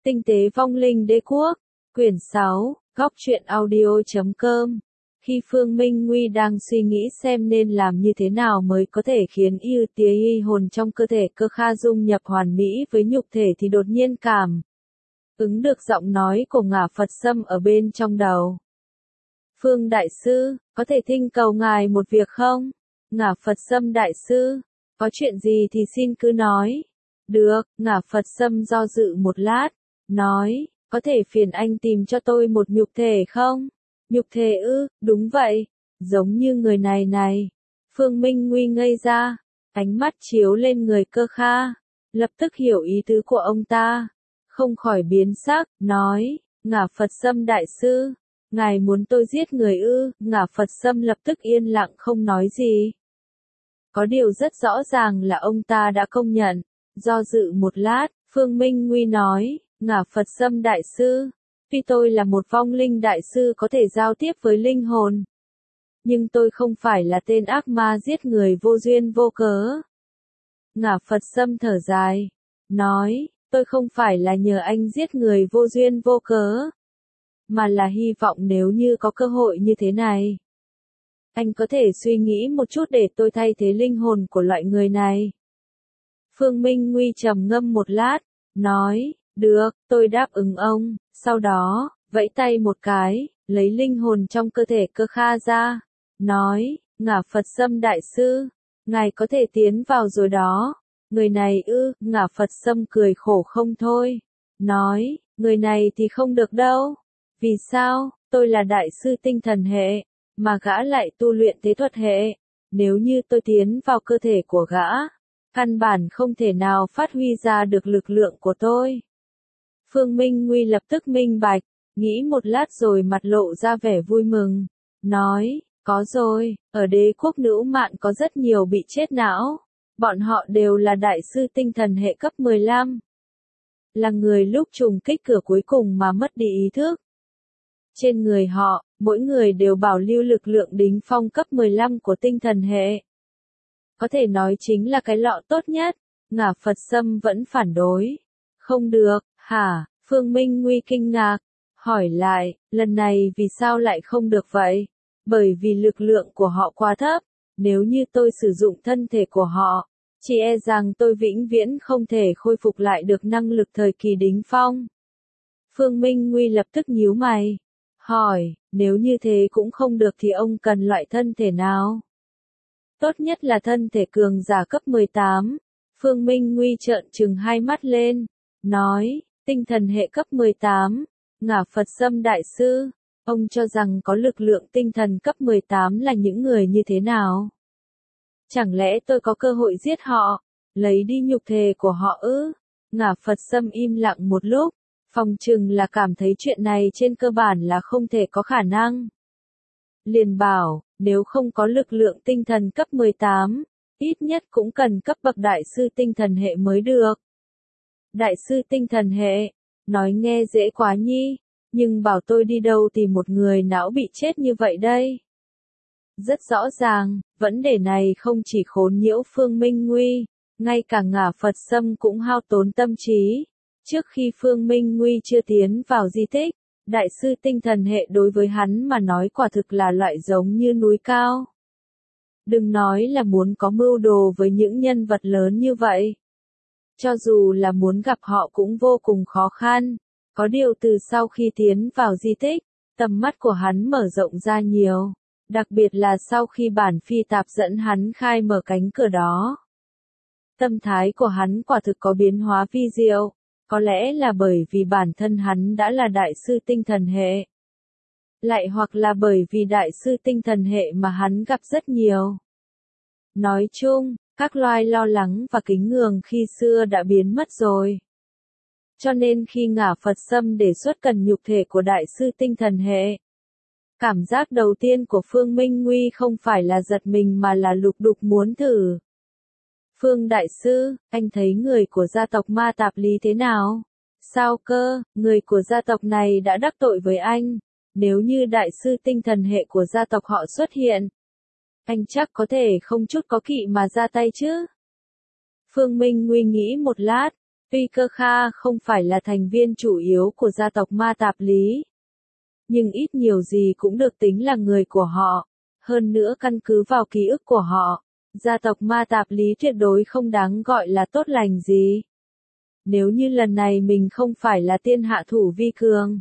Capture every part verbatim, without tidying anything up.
Tinh tế vong linh đế quốc, quyển sáu, góc truyện audio.com. Khi Phương Minh Nguy đang suy nghĩ xem nên làm như thế nào mới có thể khiến yêu tía y hồn trong cơ thể Cơ Kha dung nhập hoàn mỹ với nhục thể thì đột nhiên cảm ứng được giọng nói của Ngả Phật Sâm ở bên trong đầu. Phương Đại Sư, có thể thỉnh cầu ngài một việc không? Ngả Phật Sâm Đại Sư, có chuyện gì thì xin cứ nói. Được, Ngả Phật Sâm do dự một lát, nói, có thể phiền anh tìm cho tôi một nhục thể không? Nhục thể ư, đúng vậy, giống như người này này. Phương Minh Nguy ngây ra, ánh mắt chiếu lên người Cơ Kha, lập tức hiểu ý tứ của ông ta, không khỏi biến sắc, nói, Ngả Phật Sâm Đại Sư, ngài muốn tôi giết người ư? Ngả Phật Sâm lập tức yên lặng không nói gì. Có điều rất rõ ràng là ông ta đã công nhận. Do dự một lát, Phương Minh Nguy nói, Ngả Phật Sâm Đại Sư, tuy tôi là một vong linh đại sư có thể giao tiếp với linh hồn, nhưng tôi không phải là tên ác ma giết người vô duyên vô cớ. Ngả Phật Sâm thở dài, nói, tôi không phải là nhờ anh giết người vô duyên vô cớ, mà là hy vọng nếu như có cơ hội như thế này, anh có thể suy nghĩ một chút để tôi thay thế linh hồn của loại người này. Phương Minh Nguy trầm ngâm một lát, nói, được, tôi đáp ứng ông, sau đó, vẫy tay một cái, lấy linh hồn trong cơ thể Cơ Kha ra, nói, Ngả Phật Sâm Đại Sư, ngài có thể tiến vào rồi đó. Người này ư? Ngả Phật Sâm cười khổ không thôi, nói, người này thì không được đâu. Vì sao? Tôi là đại sư tinh thần hệ, mà gã lại tu luyện thế thuật hệ. Nếu như tôi tiến vào cơ thể của gã, căn bản không thể nào phát huy ra được lực lượng của tôi. Phương Minh Nguy lập tức minh bạch, nghĩ một lát rồi mặt lộ ra vẻ vui mừng, nói, có rồi, ở đế quốc Nữ Mạn có rất nhiều bị chết não, bọn họ đều là đại sư tinh thần hệ cấp mười lăm. Là người lúc trùng kích cửa cuối cùng mà mất đi ý thức. Trên người họ, mỗi người đều bảo lưu lực lượng đỉnh phong cấp mười lăm của tinh thần hệ. Có thể nói chính là cái lọ tốt nhất. Ngả Phật Sâm vẫn phản đối. Không được, hả? Phương Minh Nguy kinh ngạc, hỏi lại, lần này vì sao lại không được vậy? Bởi vì lực lượng của họ quá thấp, nếu như tôi sử dụng thân thể của họ, chỉ e rằng tôi vĩnh viễn không thể khôi phục lại được năng lực thời kỳ đỉnh phong. Phương Minh Nguy lập tức nhíu mày, hỏi, nếu như thế cũng không được thì ông cần loại thân thể nào? Tốt nhất là thân thể cường giả cấp mười tám. Phương Minh Nguy trợn trừng hai mắt lên, nói, tinh thần hệ cấp mười tám, Ngả Phật Sâm Đại Sư, ông cho rằng có lực lượng tinh thần cấp mười tám là những người như thế nào? Chẳng lẽ tôi có cơ hội giết họ, lấy đi nhục thể của họ ư? Ngả Phật Sâm im lặng một lúc, phòng chừng là cảm thấy chuyện này trên cơ bản là không thể có khả năng. Liền bảo, nếu không có lực lượng tinh thần cấp mười tám, ít nhất cũng cần cấp bậc đại sư tinh thần hệ mới được. Đại sư tinh thần hệ, nói nghe dễ quá nhi, nhưng bảo tôi đi đâu tìm một người não bị chết như vậy đây? Rất rõ ràng, vấn đề này không chỉ khốn nhiễu Phương Minh Nguy, ngay cả Ngả Phật Sâm cũng hao tốn tâm trí. Trước khi Phương Minh Nguy chưa tiến vào di tích, đại sư tinh thần hệ đối với hắn mà nói quả thực là loại giống như núi cao. Đừng nói là muốn có mưu đồ với những nhân vật lớn như vậy. Cho dù là muốn gặp họ cũng vô cùng khó khăn. Có điều từ sau khi tiến vào di tích, tầm mắt của hắn mở rộng ra nhiều. Đặc biệt là sau khi bản phi tạp dẫn hắn khai mở cánh cửa đó. Tâm thái của hắn quả thực có biến hóa vi diệu. Có lẽ là bởi vì bản thân hắn đã là đại sư tinh thần hệ. Lại hoặc là bởi vì đại sư tinh thần hệ mà hắn gặp rất nhiều. Nói chung, các loài lo lắng và kính ngưỡng khi xưa đã biến mất rồi. Cho nên khi Ngả Phật Sâm đề xuất cần nhục thể của đại sư tinh thần hệ, cảm giác đầu tiên của Phương Minh Nguy không phải là giật mình mà là lục đục muốn thử. Phương Đại Sư, anh thấy người của gia tộc Ma Tạp Lý thế nào? Sao cơ, người của gia tộc này đã đắc tội với anh. Nếu như đại sư tinh thần hệ của gia tộc họ xuất hiện, anh chắc có thể không chút có kỵ mà ra tay chứ? Phương Minh Nguy nghĩ một lát, Tuy Cơ Kha không phải là thành viên chủ yếu của gia tộc Ma Tạp Lý, nhưng ít nhiều gì cũng được tính là người của họ. Hơn nữa căn cứ vào ký ức của họ, gia tộc Ma Tạp Lý tuyệt đối không đáng gọi là tốt lành gì. Nếu như lần này mình không phải là tiên hạ thủ vi cường,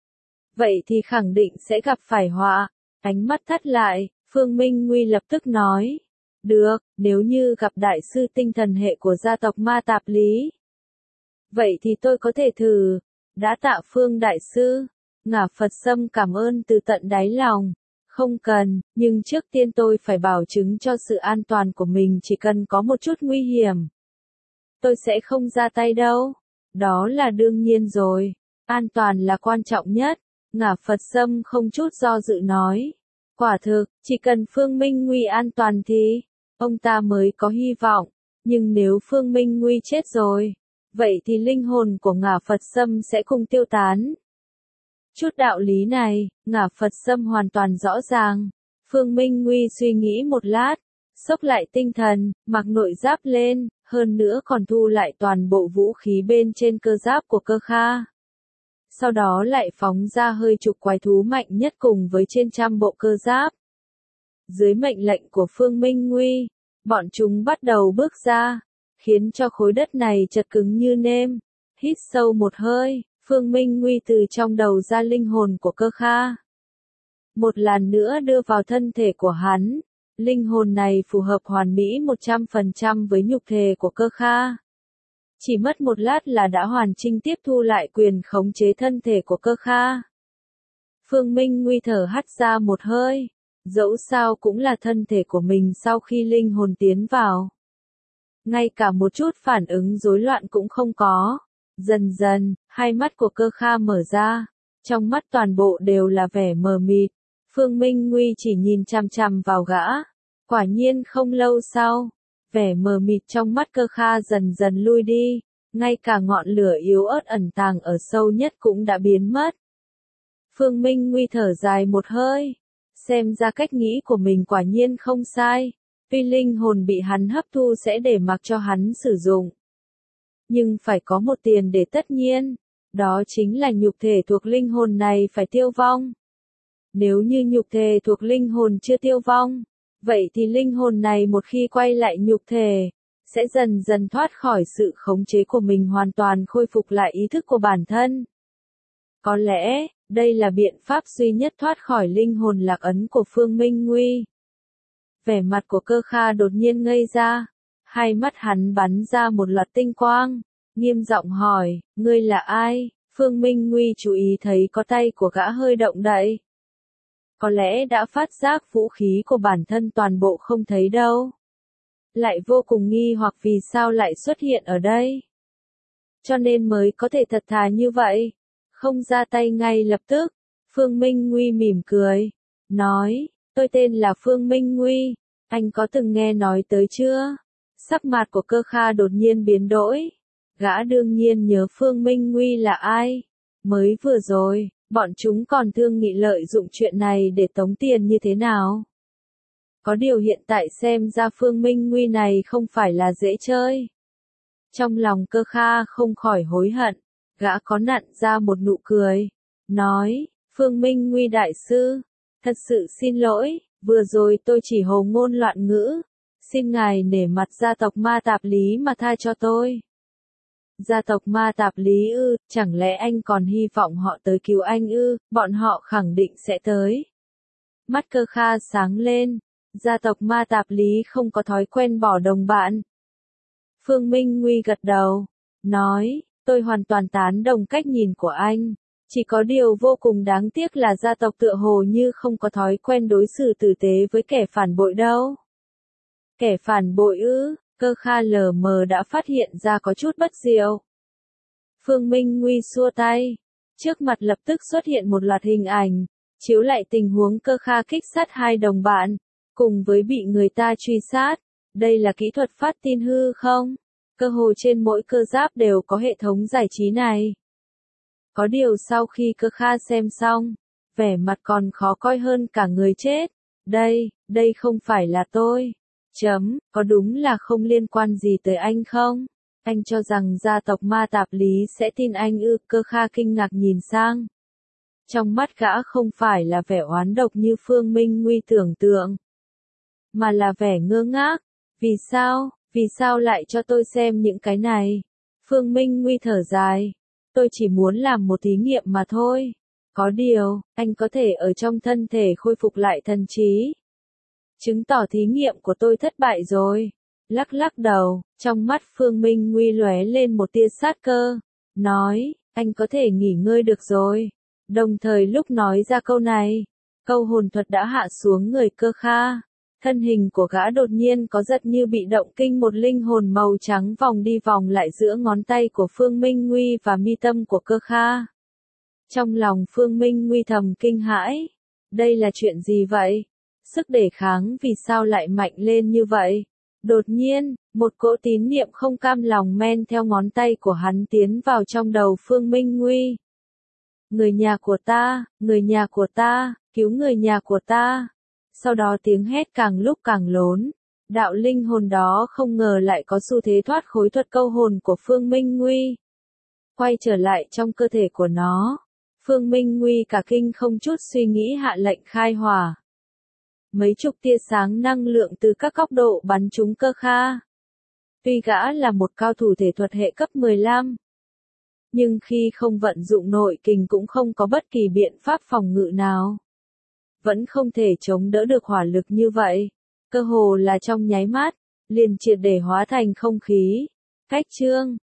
vậy thì khẳng định sẽ gặp phải họa. Ánh mắt thắt lại, Phương Minh Nguy lập tức nói. Được, nếu như gặp đại sư tinh thần hệ của gia tộc Ma Tạp Lý, vậy thì tôi có thể thử. Đã tạ Phương đại sư. Ngả Phật Sâm cảm ơn từ tận đáy lòng. Không cần, nhưng trước tiên tôi phải bảo chứng cho sự an toàn của mình, chỉ cần có một chút nguy hiểm, tôi sẽ không ra tay đâu. Đó là đương nhiên rồi. An toàn là quan trọng nhất. Ngả Phật Sâm không chút do dự nói. Quả thực, chỉ cần Phương Minh Nguy an toàn thì ông ta mới có hy vọng. Nhưng nếu Phương Minh Nguy chết rồi, vậy thì linh hồn của Ngả Phật Sâm sẽ cùng tiêu tán. Chút đạo lý này, Ngả Phật Sâm hoàn toàn rõ ràng. Phương Minh Nguy suy nghĩ một lát, xốc lại tinh thần, mặc nội giáp lên, hơn nữa còn thu lại toàn bộ vũ khí bên trên cơ giáp của Cơ Kha. Sau đó lại phóng ra hơi chục quái thú mạnh nhất cùng với trên trăm bộ cơ giáp. Dưới mệnh lệnh của Phương Minh Nguy, bọn chúng bắt đầu bước ra, khiến cho khối đất này chật cứng như nêm. Hít sâu một hơi, Phương Minh Nguy từ trong đầu ra linh hồn của Cơ Kha. Một lần nữa đưa vào thân thể của hắn. Linh hồn này phù hợp hoàn mỹ một trăm phần trăm với nhục thể của Cơ Kha. Chỉ mất một lát là đã hoàn chỉnh tiếp thu lại quyền khống chế thân thể của Cơ Kha. Phương Minh Nguy thở hắt ra một hơi. Dẫu sao cũng là thân thể của mình sau khi linh hồn tiến vào. Ngay cả một chút phản ứng rối loạn cũng không có. Dần dần, hai mắt của Cơ Kha mở ra. Trong mắt toàn bộ đều là vẻ mờ mịt. Phương Minh Nguy chỉ nhìn chằm chằm vào gã. Quả nhiên không lâu sau, vẻ mờ mịt trong mắt Cơ Kha dần dần lui đi. Ngay cả ngọn lửa yếu ớt ẩn tàng ở sâu nhất cũng đã biến mất. Phương Minh Nguy thở dài một hơi. Xem ra cách nghĩ của mình quả nhiên không sai. Tuy linh hồn bị hắn hấp thu sẽ để mặc cho hắn sử dụng. Nhưng phải có một tiền để tất nhiên. Đó chính là nhục thể thuộc linh hồn này phải tiêu vong. Nếu như nhục thể thuộc linh hồn chưa tiêu vong, vậy thì linh hồn này một khi quay lại nhục thể, sẽ dần dần thoát khỏi sự khống chế của mình, hoàn toàn khôi phục lại ý thức của bản thân. Có lẽ, đây là biện pháp duy nhất thoát khỏi linh hồn lạc ấn của Phương Minh Nguy. Vẻ mặt của Cơ Kha đột nhiên ngây ra, hai mắt hắn bắn ra một loạt tinh quang, nghiêm giọng hỏi, ngươi là ai? Phương Minh Nguy chú ý thấy có tay của gã hơi động đậy. Có lẽ đã phát giác vũ khí của bản thân toàn bộ không thấy đâu. Lại vô cùng nghi hoặc vì sao lại xuất hiện ở đây. Cho nên mới có thể thật thà như vậy. Không ra tay ngay lập tức. Phương Minh Nguy mỉm cười. Nói, tôi tên là Phương Minh Nguy. Anh có từng nghe nói tới chưa? Sắc mặt của Cơ Kha đột nhiên biến đổi. Gã đương nhiên nhớ Phương Minh Nguy là ai. Mới vừa rồi, bọn chúng còn thương nghị lợi dụng chuyện này để tống tiền như thế nào. Có điều hiện tại xem ra Phương Minh Nguy này không phải là dễ chơi. Trong lòng Cơ Kha không khỏi hối hận. Gã có nặn ra một nụ cười. Nói, Phương Minh Nguy đại sư, thật sự xin lỗi, vừa rồi tôi chỉ hồ ngôn loạn ngữ. Xin ngài nể mặt gia tộc Ma Tạp Lý mà tha cho tôi. Gia tộc Ma Tạp Lý ư, chẳng lẽ anh còn hy vọng họ tới cứu anh ư? Bọn họ khẳng định sẽ tới. Mắt Cơ Kha sáng lên. Gia tộc Ma Tạp Lý không có thói quen bỏ đồng bạn. Phương Minh Nguy gật đầu. Nói, tôi hoàn toàn tán đồng cách nhìn của anh. Chỉ có điều vô cùng đáng tiếc là gia tộc tựa hồ như không có thói quen đối xử tử tế với kẻ phản bội đâu. Kẻ phản bội ư? Cơ Kha lờ mờ đã phát hiện ra có chút bất diệu. Phương Minh Nguy xua tay. Trước mặt lập tức xuất hiện một loạt hình ảnh, chiếu lại tình huống Cơ Kha kích sát hai đồng bạn, cùng với bị người ta truy sát. Đây là kỹ thuật phát tin hư không? Cơ hồ trên mỗi cơ giáp đều có hệ thống giải trí này. Có điều sau khi Cơ Kha xem xong, vẻ mặt còn khó coi hơn cả người chết. Đây, đây không phải là tôi. Chấm, có đúng là không liên quan gì tới anh không? Anh cho rằng gia tộc Ma Tạp Lý sẽ tin anh ư? Cơ Kha kinh ngạc nhìn sang. Trong mắt gã không phải là vẻ oán độc như Phương Minh Nguy tưởng tượng, mà là vẻ ngơ ngác. Vì sao, vì sao lại cho tôi xem những cái này? Phương Minh Nguy thở dài. Tôi chỉ muốn làm một thí nghiệm mà thôi. Có điều, anh có thể ở trong thân thể khôi phục lại thần trí. Chứng tỏ thí nghiệm của tôi thất bại rồi. Lắc lắc đầu, trong mắt Phương Minh Nguy lóe lên một tia sát cơ. Nói, anh có thể nghỉ ngơi được rồi. Đồng thời lúc nói ra câu này, câu hồn thuật đã hạ xuống người Cơ Kha. Thân hình của gã đột nhiên có giật như bị động kinh, một linh hồn màu trắng vòng đi vòng lại giữa ngón tay của Phương Minh Nguy và mi tâm của Cơ Kha. Trong lòng Phương Minh Nguy thầm kinh hãi. Đây là chuyện gì vậy? Sức đề kháng vì sao lại mạnh lên như vậy? Đột nhiên, một cỗ tín niệm không cam lòng men theo ngón tay của hắn tiến vào trong đầu Phương Minh Nguy. Người nhà của ta, người nhà của ta, cứu người nhà của ta. Sau đó tiếng hét càng lúc càng lớn. Đạo linh hồn đó không ngờ lại có xu thế thoát khối thuật câu hồn của Phương Minh Nguy. Quay trở lại trong cơ thể của nó. Phương Minh Nguy cả kinh không chút suy nghĩ hạ lệnh khai hỏa. Mấy chục tia sáng năng lượng từ các góc độ bắn trúng Cơ Kha. Tuy gã là một cao thủ thể thuật hệ cấp mười lăm, nhưng khi không vận dụng nội kình cũng không có bất kỳ biện pháp phòng ngự nào. Vẫn không thể chống đỡ được hỏa lực như vậy. Cơ hồ là trong nháy mắt, liền triệt để hóa thành không khí. Cách chương